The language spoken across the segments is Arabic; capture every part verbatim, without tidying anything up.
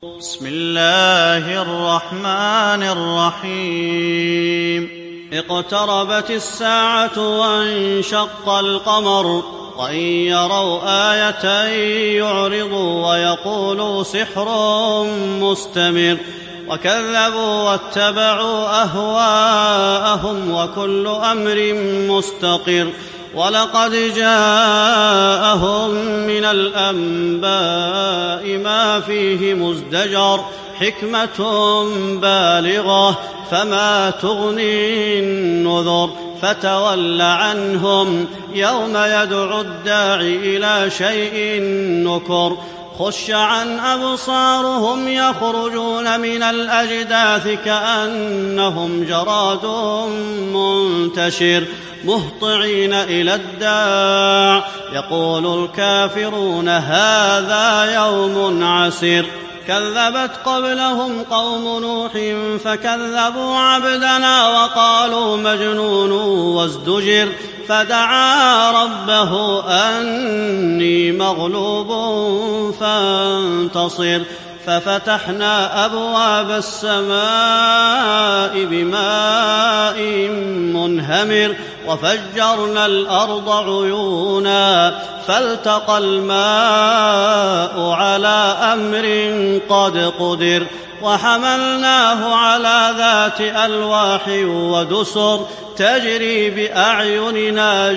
بسم الله الرحمن الرحيم اقتربت الساعة وانشق القمر وإن يروا آية يعرضوا ويقولوا سحر مستمر وكذبوا واتبعوا أهواءهم وكل أمر مستقر ولقد جاءهم من الأنباء ما فيه مزدجر حكمة بالغة فما تغني النذر فتول عنهم يوم يدعو الداعي إلى شيء نكر خش عن أبصارهم يخرجون من الأجداث كأنهم جراد منتشر مهطعين إلى الداع يقول الكافرون هذا يوم عسير كذبت قبلهم قوم نوح فكذبوا عبدنا وقالوا مجنون وازدجر فدعا ربه أني مغلوب فانتصر ففتحنا أبواب السماء بماء منهمر وفجرنا الأرض عيونا فالتقى الماء على أمر قد قدر وحملناه على ذات ألواح ودسر تجري بأعيننا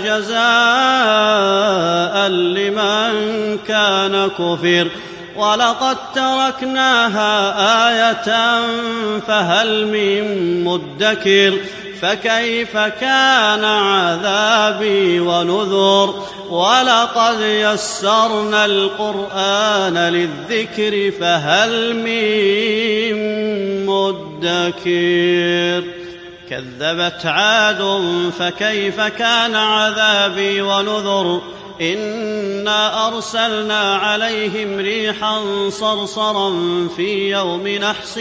جزاء لمن كان كفر ولقد تركناها آية فهل من مدكر فكيف كان عذابي ونذر ولقد يسرنا القرآن للذكر فهل من مدكر كذبت عاد فكيف كان عذابي ونذر إنا أرسلنا عليهم ريحا صرصرا في يوم نحس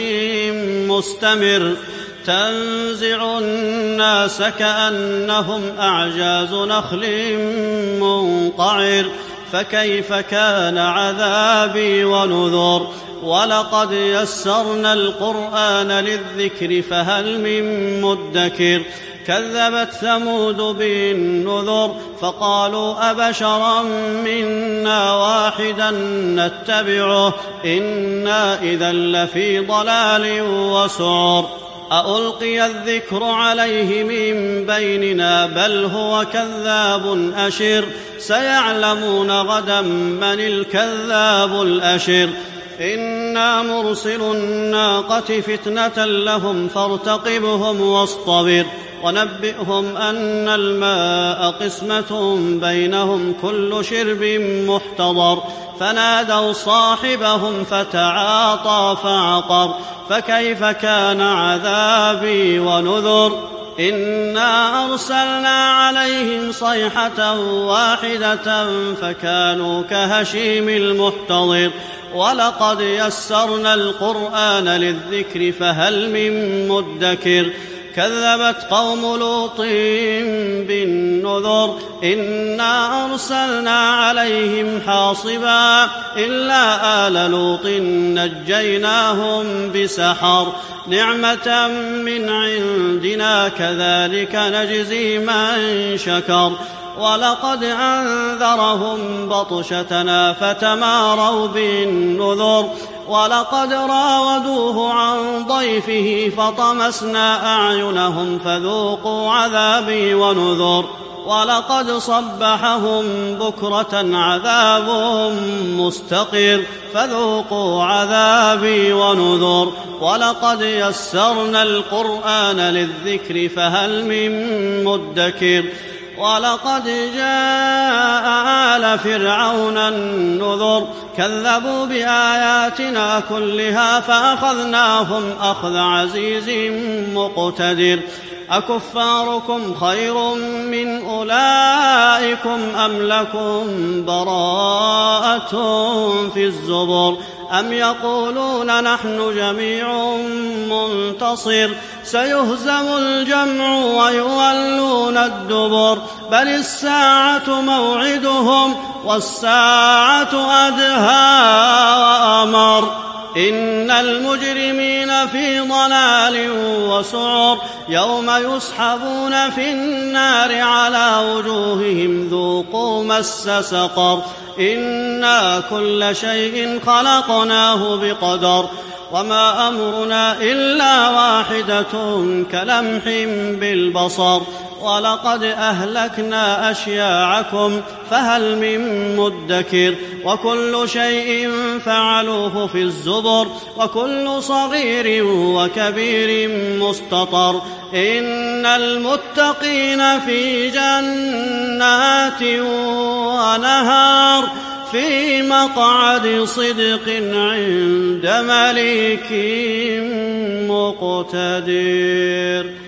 مستمر تنزع الناس كأنهم أعجاز نخل منقعر فكيف كان عذابي ونذر ولقد يسرنا القرآن للذكر فهل من مدكر كذبت ثمود بالنذر فقالوا أبشرا منا واحدا نتبعه إنا إذا لفي ضلال وسعر أألقي الذكر عليه من بيننا بل هو كذاب أشر سيعلمون غدا من الكذاب الأشر إنا مرسل الناقة فتنة لهم فارتقبهم واصطبر ونبئهم أن الماء قسمة بينهم كل شرب محتضر فنادوا صاحبهم فتعاطى فعقر فكيف كان عذابي ونذر إنا أرسلنا عليهم صيحة واحدة فكانوا كهشيم المحتضر ولقد يسرنا القرآن للذكر فهل من مدكر كذبت قوم لوط بالنذر إنا أرسلنا عليهم حاصبا إلا آل لوط نجيناهم بسحر نعمة من عندنا كذلك نجزي من شكر ولقد أنذرهم بطشتنا فتماروا بالنذر ولقد راودوه عن ضيفه فطمسنا أعينهم فذوقوا عذابي ونذر ولقد صبحهم بكرة عذاب مستقر فذوقوا عذابي ونذر ولقد يسرنا القرآن للذكر فهل من مدكر ولقد جاء آل فرعون النذر كذبوا بآياتنا كلها فأخذناهم أخذ عزيز مقتدر أكفاركم خير من أولئكم أم لكم براءة في الزبر أم يقولون نحن جميع منتصر سيهزم الجمع ويولون الدبر بل الساعة موعدهم والساعة أدهى وأمر إن المجرمين في ضلال وسعر يوم يسحبون في النار على وجوههم ذوقوا مس سقر إنا كل شيء خلقناه بقدر وما أمرنا إلا واحدة كلمح بالبصر ولقد أهلكنا أشياعكم فهل من مدكر وكل شيء فعلوه في الزبر وكل صغير وكبير مستطر إن المتقين في جنات ونهار في مقعد صدق عند مليك مقتدر.